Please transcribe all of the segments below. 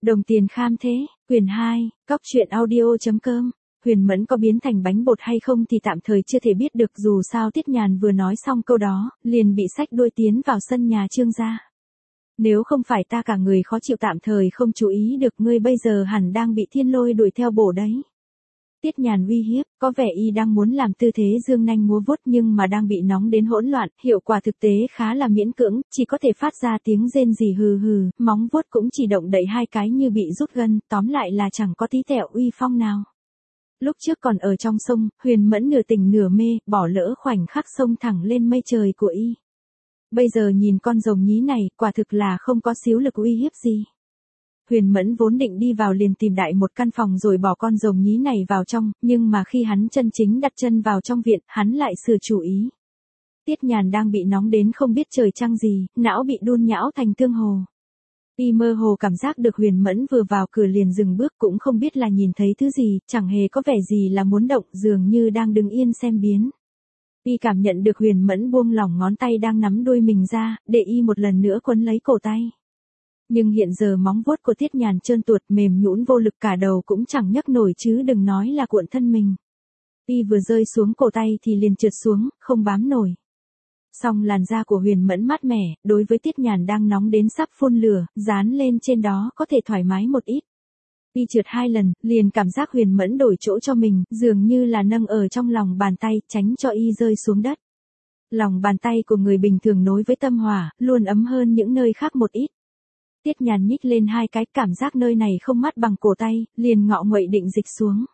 Đồng tiền kham thế, quyển 2, cóc truyện audio.com. Huyền Mẫn có biến thành bánh bột hay không thì tạm thời chưa thể biết được, dù sao Tiết Nhàn vừa nói xong câu đó, liền bị xách đuôi tiến vào sân nhà Trương gia. Nếu không phải ta cả người khó chịu tạm thời không chú ý được, ngươi bây giờ hẳn đang bị thiên lôi đuổi theo bổ đấy. Tiết Nhàn uy hiếp, có vẻ y đang muốn làm tư thế dương nanh múa vuốt nhưng mà đang bị nóng đến hỗn loạn, hiệu quả thực tế khá là miễn cưỡng, chỉ có thể phát ra tiếng rên rỉ hừ hừ, móng vuốt cũng chỉ động đậy hai cái như bị rút gân, tóm lại là chẳng có tí tẹo uy phong nào. Lúc trước còn ở trong sông, Huyền Mẫn nửa tỉnh nửa mê, bỏ lỡ khoảnh khắc sông thẳng lên mây trời của y. Bây giờ nhìn con rồng nhí này, quả thực là không có xíu lực uy hiếp gì. Huyền Mẫn vốn định đi vào liền tìm đại một căn phòng rồi bỏ con rồng nhí này vào trong, nhưng mà khi hắn chân chính đặt chân vào trong viện, hắn lại sửa chủ ý. Tiết Nhàn đang bị nóng đến không biết trời trăng gì, não bị đun nhão thành tương hồ. Y mơ hồ cảm giác được Huyền Mẫn vừa vào cửa liền dừng bước, cũng không biết là nhìn thấy thứ gì, chẳng hề có vẻ gì là muốn động, dường như đang đứng yên xem biến. Y cảm nhận được Huyền Mẫn buông lỏng ngón tay đang nắm đuôi mình ra, để y một lần nữa quấn lấy cổ tay. Nhưng hiện giờ móng vuốt của Tiết Nhàn trơn tuột mềm nhũn vô lực, cả đầu cũng chẳng nhấc nổi chứ đừng nói là cuộn thân mình. Y vừa rơi xuống cổ tay thì liền trượt xuống, không bám nổi. Song làn da của Huyền Mẫn mát mẻ, đối với Tiết Nhàn đang nóng đến sắp phun lửa, dán lên trên đó có thể thoải mái một ít. Y trượt 2 lần, liền cảm giác Huyền Mẫn đổi chỗ cho mình, dường như là nâng ở trong lòng bàn tay, tránh cho y rơi xuống đất. Lòng bàn tay của người bình thường nối với tâm hỏa, luôn ấm hơn những nơi khác một ít. Tiết Nhàn nhích lên 2 cái, cảm giác nơi này không mát bằng cổ tay, liền ngọ nguậy định dịch xuống.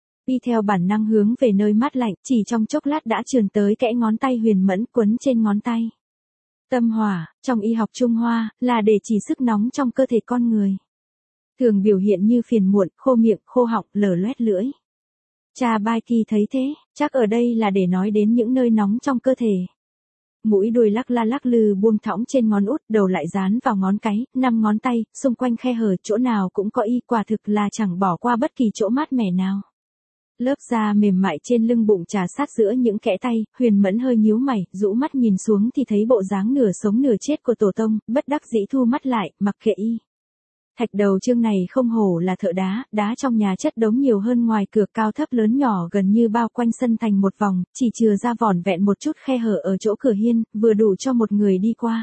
Y theo bản năng hướng về nơi mát lạnh, chỉ trong chốc lát đã trườn tới kẽ ngón tay Huyền Mẫn, quấn trên ngón tay. Tâm hỏa, trong y học Trung Hoa, là để chỉ sức nóng trong cơ thể con người. Thường biểu hiện như phiền muộn, khô miệng, khô họng, lở loét lưỡi. Cha Bai Kỳ thấy thế, chắc ở đây là để nói đến những nơi nóng trong cơ thể. Mũi đuôi lắc la lắc lư buông thõng trên ngón út, đầu lại dán vào ngón cái, 5 ngón tay, xung quanh khe hở chỗ nào cũng có y, quả thực là chẳng bỏ qua bất kỳ chỗ mát mẻ nào. Lớp da mềm mại trên lưng bụng trà sát giữa những kẽ tay, Huyền Mẫn hơi nhíu mày, rũ mắt nhìn xuống thì thấy bộ dáng nửa sống nửa chết của tổ tông, bất đắc dĩ thu mắt lại, mặc kệ y. Thạch Đầu Trương này không hổ là thợ đá, đá trong nhà chất đống nhiều hơn ngoài cửa, cao thấp lớn nhỏ gần như bao quanh sân thành một vòng, chỉ chừa ra vỏn vẹn một chút khe hở ở chỗ cửa hiên, vừa đủ cho một người đi qua.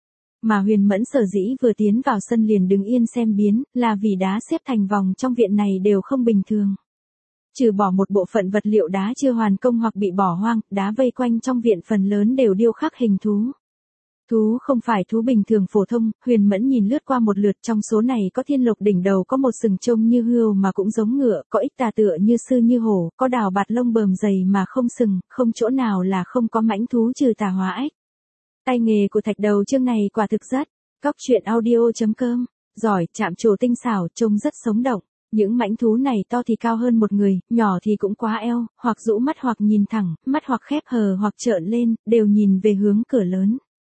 Mà Huyền Mẫn sở dĩ vừa tiến vào sân liền đứng yên xem biến, là vì đá xếp thành vòng trong viện này đều không bình thường. Trừ bỏ một bộ phận vật liệu đá chưa hoàn công hoặc bị bỏ hoang, đá vây quanh trong viện phần lớn đều điêu khắc hình thú. Thú không phải thú bình thường phổ thông, Huyền Mẫn nhìn lướt qua một lượt, trong số này có thiên lộc đỉnh đầu, có một sừng trông như hươu mà cũng giống ngựa, có ích tà tựa như sư như hổ, có đào bạt lông bờm dày mà không sừng, không chỗ nào là không có mãnh thú trừ tà hóa ếch. Tay nghề của Thạch Đầu Trương này quả thực rất, cóc truyện audio.com, giỏi, chạm trổ tinh xảo, trông rất sống động. Những mãnh thú này to thì cao hơn một người, nhỏ thì cũng quá eo, hoặc rũ mắt hoặc nhìn thẳng, mắt hoặc khép hờ hoặc trợn lên, đều nhìn về hướng cửa lớn.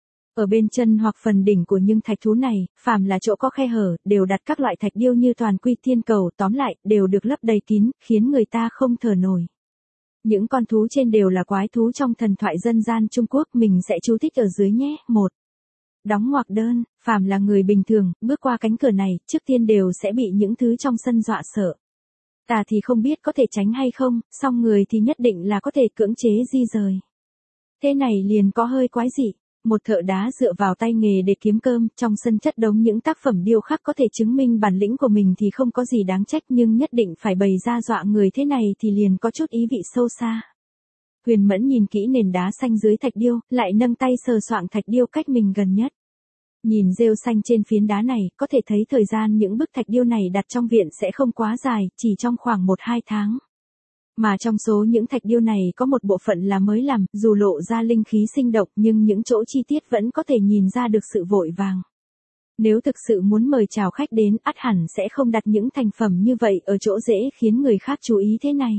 Ở bên chân hoặc phần đỉnh của những thạch thú này, phàm là chỗ có khe hở, đều đặt các loại thạch điêu như toàn quy thiên cầu, tóm lại, đều được lấp đầy kín, khiến người ta không thở nổi. Những con thú trên đều là quái thú trong thần thoại dân gian Trung Quốc, mình sẽ chú thích ở dưới nhé. 1. Đóng ngoặc đơn, phàm là người bình thường, bước qua cánh cửa này, trước tiên đều sẽ bị những thứ trong sân dọa sợ. Tà thì không biết có thể tránh hay không, song người thì nhất định là có thể cưỡng chế di rời. Thế này liền có hơi quái dị. Một thợ đá dựa vào tay nghề để kiếm cơm, trong sân chất đống những tác phẩm điêu khắc có thể chứng minh bản lĩnh của mình thì không có gì đáng trách, nhưng nhất định phải bày ra dọa người thế này thì liền có chút ý vị sâu xa. Huyền Mẫn nhìn kỹ nền đá xanh dưới thạch điêu, lại nâng tay sờ soạng thạch điêu cách mình gần nhất. Nhìn rêu xanh trên phiến đá này, có thể thấy thời gian những bức thạch điêu này đặt trong viện sẽ không quá dài, chỉ trong khoảng 1-2 tháng. Mà trong số những thạch điêu này có một bộ phận là mới làm, dù lộ ra linh khí sinh động nhưng những chỗ chi tiết vẫn có thể nhìn ra được sự vội vàng. Nếu thực sự muốn mời chào khách đến, ắt hẳn sẽ không đặt những thành phẩm như vậy ở chỗ dễ khiến người khác chú ý thế này.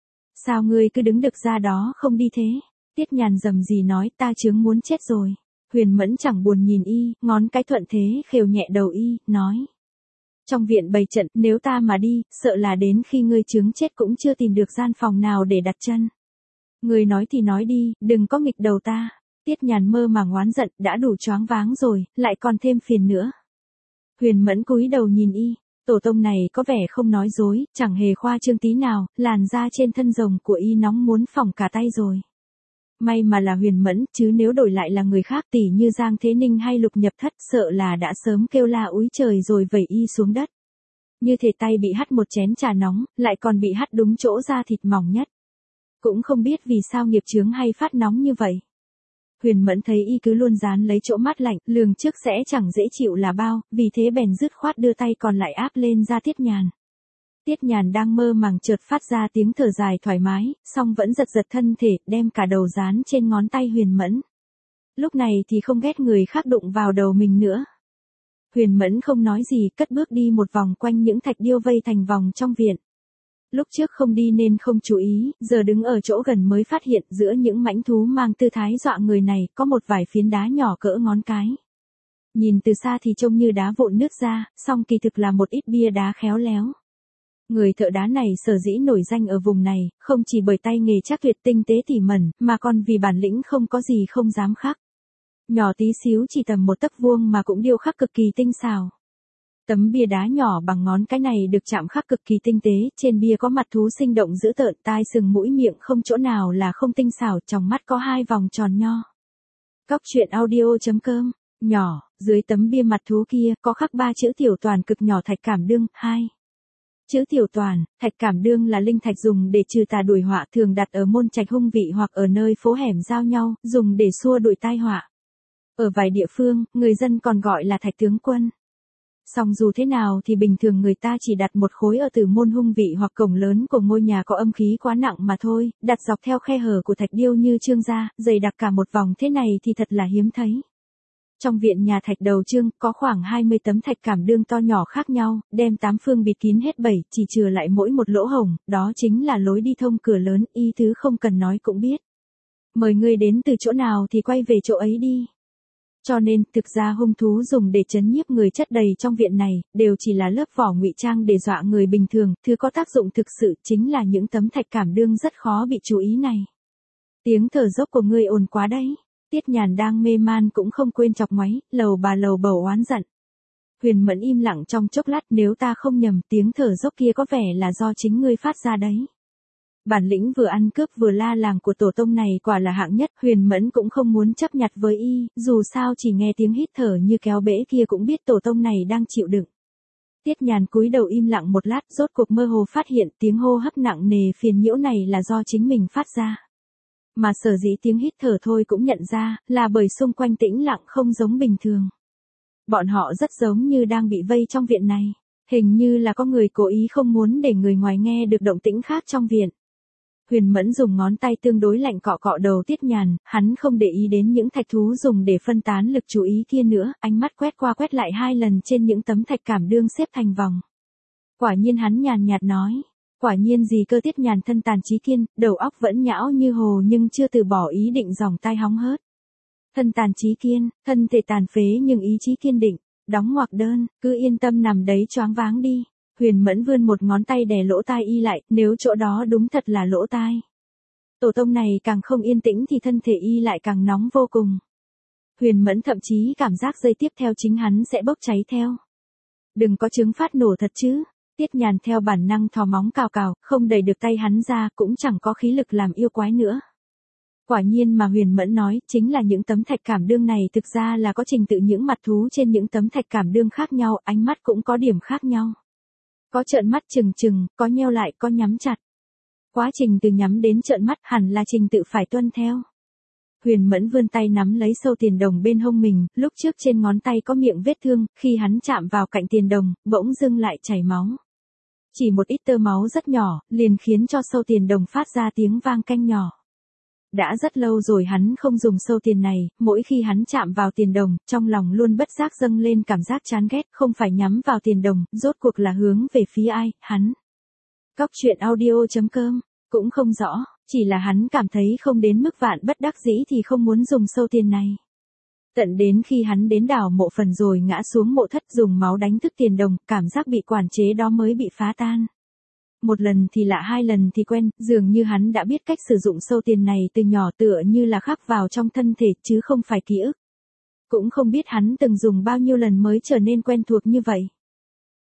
Sao ngươi cứ đứng đực ra đó không đi thế? Tiết Nhàn rầm rì nói, ta chướng muốn chết rồi. Huyền Mẫn chẳng buồn nhìn y, ngón cái thuận thế khều nhẹ đầu y, nói. Trong viện bày trận, nếu ta mà đi, sợ là đến khi ngươi chướng chết cũng chưa tìm được gian phòng nào để đặt chân. Ngươi nói thì nói đi, đừng có nghịch đầu ta. Tiết Nhàn mơ màng oán giận, đã đủ choáng váng rồi, lại còn thêm phiền nữa. Huyền Mẫn cúi đầu nhìn y, Tổ tông này có vẻ không nói dối, chẳng hề khoa trương tí nào, làn da trên thân rồng của y nóng muốn phỏng cả tay rồi. May mà là Huyền Mẫn, chứ nếu đổi lại là người khác tỉ như Giang Thế Ninh hay Lục Nhập Thất sợ là đã sớm kêu la úi trời rồi vẩy y xuống đất. Như thể tay bị hắt một chén trà nóng, lại còn bị hắt đúng chỗ da thịt mỏng nhất. Cũng không biết vì sao nghiệp chướng hay phát nóng như vậy. Huyền Mẫn thấy y cứ luôn dán lấy chỗ mát lạnh, lường trước sẽ chẳng dễ chịu là bao, vì thế bèn dứt khoát đưa tay còn lại áp lên da Tiết Nhàn. Tiết Nhàn đang mơ màng chợt phát ra tiếng thở dài thoải mái, song vẫn giật giật thân thể, đem cả đầu dán trên ngón tay Huyền Mẫn. Lúc này thì không ghét người khác đụng vào đầu mình nữa. Huyền Mẫn không nói gì, cất bước đi một vòng quanh những thạch điêu vây thành vòng trong viện. Lúc trước không đi nên không chú ý, giờ đứng ở chỗ gần mới phát hiện giữa những mãnh thú mang tư thái dọa người này có một vài phiến đá nhỏ cỡ ngón cái. Nhìn từ xa thì trông như đá vụn nứt ra, song kỳ thực là một ít bia đá khéo léo. Người thợ đá này sở dĩ nổi danh ở vùng này, không chỉ bởi tay nghề chắc tuyệt tinh tế tỉ mẩn, mà còn vì bản lĩnh không có gì không dám khắc. Nhỏ tí xíu chỉ tầm một tấc vuông mà cũng điêu khắc cực kỳ tinh xảo. Tấm bia đá nhỏ bằng ngón cái này được chạm khắc cực kỳ tinh tế, trên bia có mặt thú sinh động dữ tợn, tai sừng mũi miệng không chỗ nào là không tinh xảo, trong mắt có hai vòng tròn nho. Cóc truyện audio.com, nhỏ, dưới tấm bia mặt thú kia có khắc 3 chữ tiểu toàn cực nhỏ thạch cảm đương, 2. Chữ tiểu toàn, thạch cảm đương là linh thạch dùng để trừ tà đuổi họa, thường đặt ở môn trạch hung vị hoặc ở nơi phố hẻm giao nhau, dùng để xua đuổi tai họa. Ở vài địa phương, người dân còn gọi là thạch tướng quân. Song dù thế nào thì bình thường người ta chỉ đặt một khối ở từ môn hung vị hoặc cổng lớn của ngôi nhà có âm khí quá nặng mà thôi, đặt dọc theo khe hở của thạch điêu như Trương gia, dày đặc cả một vòng thế này thì thật là hiếm thấy. Trong viện nhà thạch đầu Trương có khoảng 20 tấm thạch cảm đương to nhỏ khác nhau, đem 8 phương bịt kín hết 7, chỉ chừa lại mỗi một lỗ hổng, đó chính là lối đi thông cửa lớn, y thứ không cần nói cũng biết. Mời ngươi đến từ chỗ nào thì quay về chỗ ấy đi. Cho nên, thực ra hung thú dùng để trấn nhiếp người chất đầy trong viện này, đều chỉ là lớp vỏ ngụy trang để dọa người bình thường, thứ có tác dụng thực sự chính là những tấm thạch cảm đương rất khó bị chú ý này. Tiếng thở dốc của ngươi ồn quá đấy. Tiết Nhàn đang mê man cũng không quên chọc ngoáy, lầu bầu oán giận. Huyền Mẫn im lặng trong chốc lát, nếu ta không nhầm, tiếng thở dốc kia có vẻ là do chính ngươi phát ra đấy. Bản lĩnh vừa ăn cướp vừa la làng của tổ tông này quả là hạng nhất, Huyền Mẫn cũng không muốn chấp nhặt với y, dù sao chỉ nghe tiếng hít thở như kéo bể kia cũng biết tổ tông này đang chịu đựng. Tiết Nhàn cúi đầu im lặng một lát, rốt cuộc mơ hồ phát hiện tiếng hô hấp nặng nề phiền nhiễu này là do chính mình phát ra. Mà sở dĩ tiếng hít thở thôi cũng nhận ra, là bởi xung quanh tĩnh lặng không giống bình thường. Bọn họ rất giống như đang bị vây trong viện này, hình như là có người cố ý không muốn để người ngoài nghe được động tĩnh khác trong viện. Huyền Mẫn dùng ngón tay tương đối lạnh cọ cọ đầu Tiết Nhàn, hắn không để ý đến những thạch thú dùng để phân tán lực chú ý kia nữa, ánh mắt quét qua quét lại 2 lần trên những tấm thạch cảm đương xếp thành vòng. Quả nhiên, hắn nhàn nhạt nói. Quả nhiên gì cơ? Tiết Nhàn thân tàn trí kiên, đầu óc vẫn nhão như hồ nhưng chưa từ bỏ ý định giòng tai hóng hớt. Thân tàn trí kiên, thân thể tàn phế nhưng ý chí kiên định, đóng ngoặc đơn, cứ yên tâm nằm đấy choáng váng đi. Huyền Mẫn vươn một ngón tay đè lỗ tai y lại, nếu chỗ đó đúng thật là lỗ tai. Tổ tông này càng không yên tĩnh thì thân thể y lại càng nóng vô cùng. Huyền Mẫn thậm chí cảm giác giây tiếp theo chính hắn sẽ bốc cháy theo. Đừng có chứng phát nổ thật chứ. Tiết Nhàn theo bản năng thò móng cào cào, không đẩy được tay hắn ra, cũng chẳng có khí lực làm yêu quái nữa. Quả nhiên mà Huyền Mẫn nói, chính là những tấm thạch cảm đương này thực ra là có trình tự những mặt thú trên những tấm thạch cảm đương khác nhau, ánh mắt cũng có điểm khác nhau. Có trợn mắt trừng trừng, có nheo lại, có nhắm chặt. Quá trình từ nhắm đến trợn mắt hẳn là trình tự phải tuân theo. Huyền Mẫn vươn tay nắm lấy sâu tiền đồng bên hông mình, lúc trước trên ngón tay có miệng vết thương, khi hắn chạm vào cạnh tiền đồng, bỗng dưng lại chảy máu. Chỉ một ít tơ máu rất nhỏ, liền khiến cho sâu tiền đồng phát ra tiếng vang canh nhỏ. Đã rất lâu rồi hắn không dùng sâu tiền này, mỗi khi hắn chạm vào tiền đồng, trong lòng luôn bất giác dâng lên cảm giác chán ghét, không phải nhắm vào tiền đồng, rốt cuộc là hướng về phía ai, hắn. Cóc truyện audio.com, cũng không rõ, chỉ là hắn cảm thấy không đến mức vạn bất đắc dĩ thì không muốn dùng sâu tiền này. Tận đến khi hắn đến đảo mộ phần rồi ngã xuống mộ thất dùng máu đánh thức tiền đồng, cảm giác bị quản chế đó mới bị phá tan. Một lần thì lạ, 2 lần thì quen, dường như hắn đã biết cách sử dụng sâu tiền này từ nhỏ, tựa như là khắc vào trong thân thể chứ không phải ký ức. Cũng không biết hắn từng dùng bao nhiêu lần mới trở nên quen thuộc như vậy.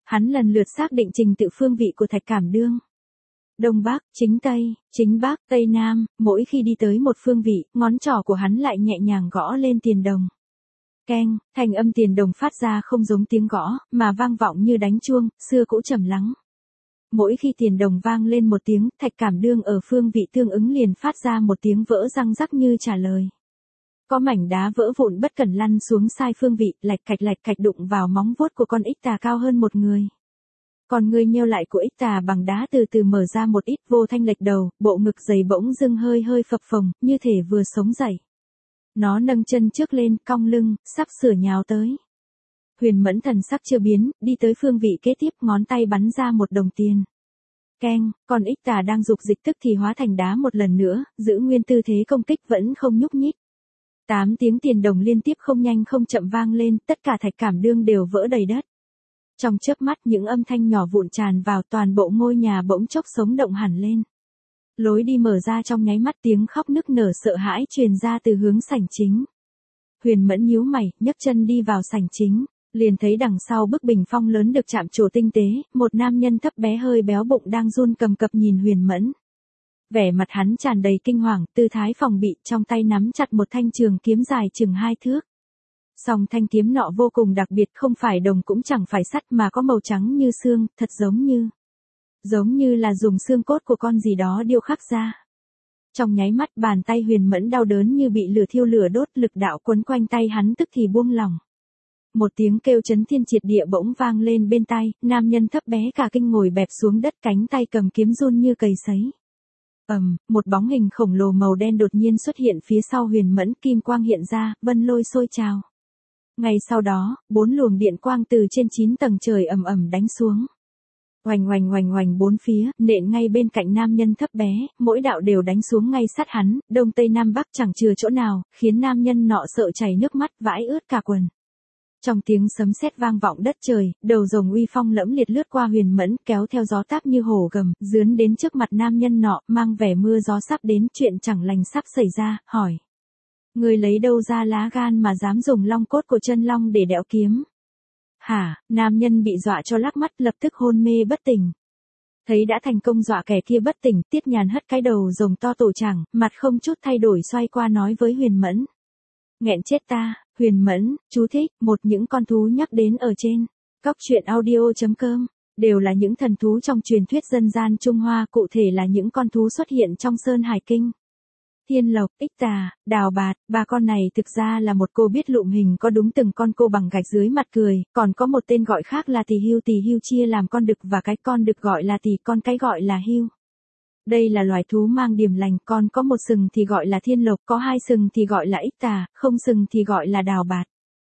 Hắn lần lượt xác định trình tự phương vị của thạch cảm đương. Đông Bắc, chính Bắc, Tây Nam, mỗi khi đi tới một phương vị, ngón trỏ của hắn lại nhẹ nhàng gõ lên tiền đồng. Keng, thanh âm tiền đồng phát ra không giống tiếng gõ, mà vang vọng như đánh chuông, xưa cũ trầm lắng. Mỗi khi tiền đồng vang lên một tiếng, thạch cảm đương ở phương vị tương ứng liền phát ra một tiếng vỡ răng rắc như trả lời. Có mảnh đá vỡ vụn bất cẩn lăn xuống sai phương vị, lạch cạch đụng vào móng vuốt của con ích tà cao hơn một người. Còn người nheo lại của ích tà bằng đá từ từ mở ra một ít, vô thanh lệch đầu, bộ ngực dày bỗng dưng hơi phập phồng, như thể vừa sống dậy. Nó nâng chân trước lên, cong lưng, sắp sửa nhào tới. Huyền Mẫn thần sắc chưa biến, đi tới phương vị kế tiếp, ngón tay bắn ra một đồng tiền. Keng, con ích tà đang dục dịch tức thì hóa thành đá một lần nữa, giữ nguyên tư thế công kích vẫn không nhúc nhích. 8 tiếng tiền đồng liên tiếp không nhanh không chậm vang lên, tất cả thạch cảm đương đều vỡ đầy đất. Trong chớp mắt những âm thanh nhỏ vụn tràn vào, toàn bộ ngôi nhà bỗng chốc sống động hẳn lên. Lối đi mở ra trong nháy mắt, tiếng khóc nức nở sợ hãi truyền ra từ hướng sảnh chính. Huyền Mẫn nhíu mày, nhấc chân đi vào sảnh chính, liền thấy đằng sau bức bình phong lớn được chạm trổ tinh tế, một nam nhân thấp bé hơi béo bụng đang run cầm cập nhìn Huyền Mẫn. Vẻ mặt hắn tràn đầy kinh hoàng, tư thái phòng bị, trong tay nắm chặt một thanh trường kiếm dài chừng 2 thước. Song thanh kiếm nọ vô cùng đặc biệt, không phải đồng cũng chẳng phải sắt mà có màu trắng như xương, thật giống như là dùng xương cốt của con gì đó điêu khắc ra. Trong nháy mắt bàn tay Huyền Mẫn đau đớn như bị lửa thiêu lửa đốt, lực đạo quấn quanh tay hắn tức thì buông lỏng. Một tiếng kêu chấn thiên triệt địa bỗng vang lên bên tai, nam nhân thấp bé cả kinh ngồi bẹp xuống đất, cánh tay cầm kiếm run như cầy sấy. Một bóng hình khổng lồ màu đen đột nhiên xuất hiện phía sau Huyền Mẫn, kim quang hiện ra, vân lôi sôi trào. Ngay sau đó, 4 luồng điện quang từ trên 9 tầng trời ầm ầm đánh xuống. Oành bốn phía, nện ngay bên cạnh nam nhân thấp bé, mỗi đạo đều đánh xuống ngay sát hắn, đông tây nam bắc chẳng chừa chỗ nào, khiến nam nhân nọ sợ chảy nước mắt, vãi ướt cả quần. Trong tiếng sấm sét vang vọng đất trời, đầu rồng uy phong lẫm liệt lướt qua Huyền Mẫn, kéo theo gió táp như hổ gầm, dướn đến trước mặt nam nhân nọ, mang vẻ mưa gió sắp đến, chuyện chẳng lành sắp xảy ra, hỏi. Người lấy đâu ra lá gan mà dám dùng long cốt của chân long để đẽo kiếm? Hả? Nam nhân bị dọa cho lắc mắt, lập tức hôn mê bất tỉnh. Thấy đã thành công dọa kẻ kia bất tỉnh, Tiết Nhàn hất cái đầu rồng to tổ chảng, mặt không chút thay đổi xoay qua nói với Huyền Mẫn. Nghẹn chết ta. Huyền Mẫn, chú thích, một những con thú nhắc đến ở trên. Cóc truyện audio.com, đều là những thần thú trong truyền thuyết dân gian Trung Hoa, cụ thể là những con thú xuất hiện trong Sơn Hải Kinh. Thiên Lộc, Ích Tà, Đào Bạt, ba con này thực ra là một cô biết lụm hình có đúng từng con cô bằng gạch dưới mặt cười, còn có một tên gọi khác là tỳ hưu chia làm con đực và cái con đực gọi là tỳ, con cái gọi là hưu. Đây là loài thú mang điểm lành, con có một sừng thì gọi là Thiên Lộc, có 2 sừng thì gọi là Ích Tà, không sừng thì gọi là Đào Bạt.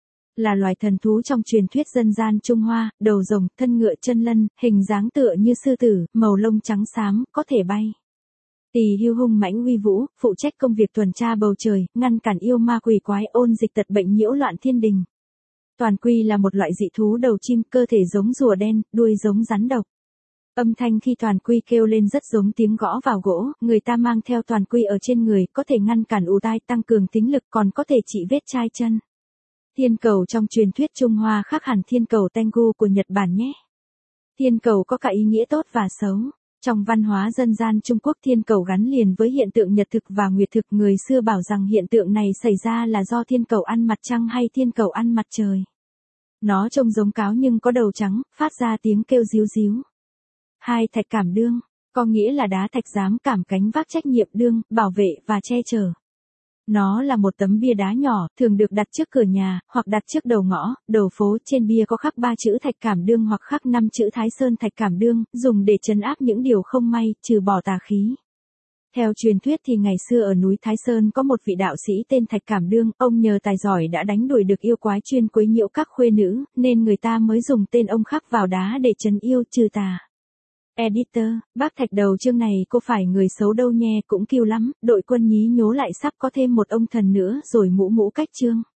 Là loài thần thú trong truyền thuyết dân gian Trung Hoa, đầu rồng, thân ngựa chân lân, hình dáng tựa như sư tử, màu lông trắng xám, có thể bay. Tỳ hưu hung mãnh uy vũ, phụ trách công việc tuần tra bầu trời, ngăn cản yêu ma quỷ quái, ôn dịch tật bệnh nhiễu loạn thiên đình. Toàn quy là một loại dị thú đầu chim, cơ thể giống rùa đen, đuôi giống rắn độc. Âm thanh khi toàn quy kêu lên rất giống tiếng gõ vào gỗ, người ta mang theo toàn quy ở trên người, có thể ngăn cản ù tai, tăng cường tính lực, còn có thể trị vết chai chân. Thiên cầu trong truyền thuyết Trung Hoa khác hẳn thiên cầu Tengu của Nhật Bản nhé. Thiên cầu có cả ý nghĩa tốt và xấu. Trong văn hóa dân gian Trung Quốc, thiên cầu gắn liền với hiện tượng nhật thực và nguyệt thực, người xưa bảo rằng hiện tượng này xảy ra là do thiên cầu ăn mặt trăng hay thiên cầu ăn mặt trời. Nó trông giống cáo nhưng có đầu trắng, phát ra tiếng kêu ríu ríu. 2. Thạch cảm đương, có nghĩa là đá thạch dám cảm cánh vác trách nhiệm đương, bảo vệ và che chở. Nó là một tấm bia đá nhỏ, thường được đặt trước cửa nhà, hoặc đặt trước đầu ngõ, đầu phố, trên bia có khắc 3 chữ thạch cảm đương hoặc khắc 5 chữ Thái Sơn thạch cảm đương, dùng để trấn áp những điều không may, trừ bỏ tà khí. Theo truyền thuyết thì ngày xưa ở núi Thái Sơn có một vị đạo sĩ tên Thạch Cảm Đương, ông nhờ tài giỏi đã đánh đuổi được yêu quái chuyên quấy nhiễu các khuê nữ, nên người ta mới dùng tên ông khắc vào đá để trấn yêu trừ tà. Editor, bác Thạch đầu chương này cô phải người xấu đâu nhé, cũng kiêu lắm, đội quân nhí nhố lại sắp có thêm một ông thần nữa rồi mũ cách chương.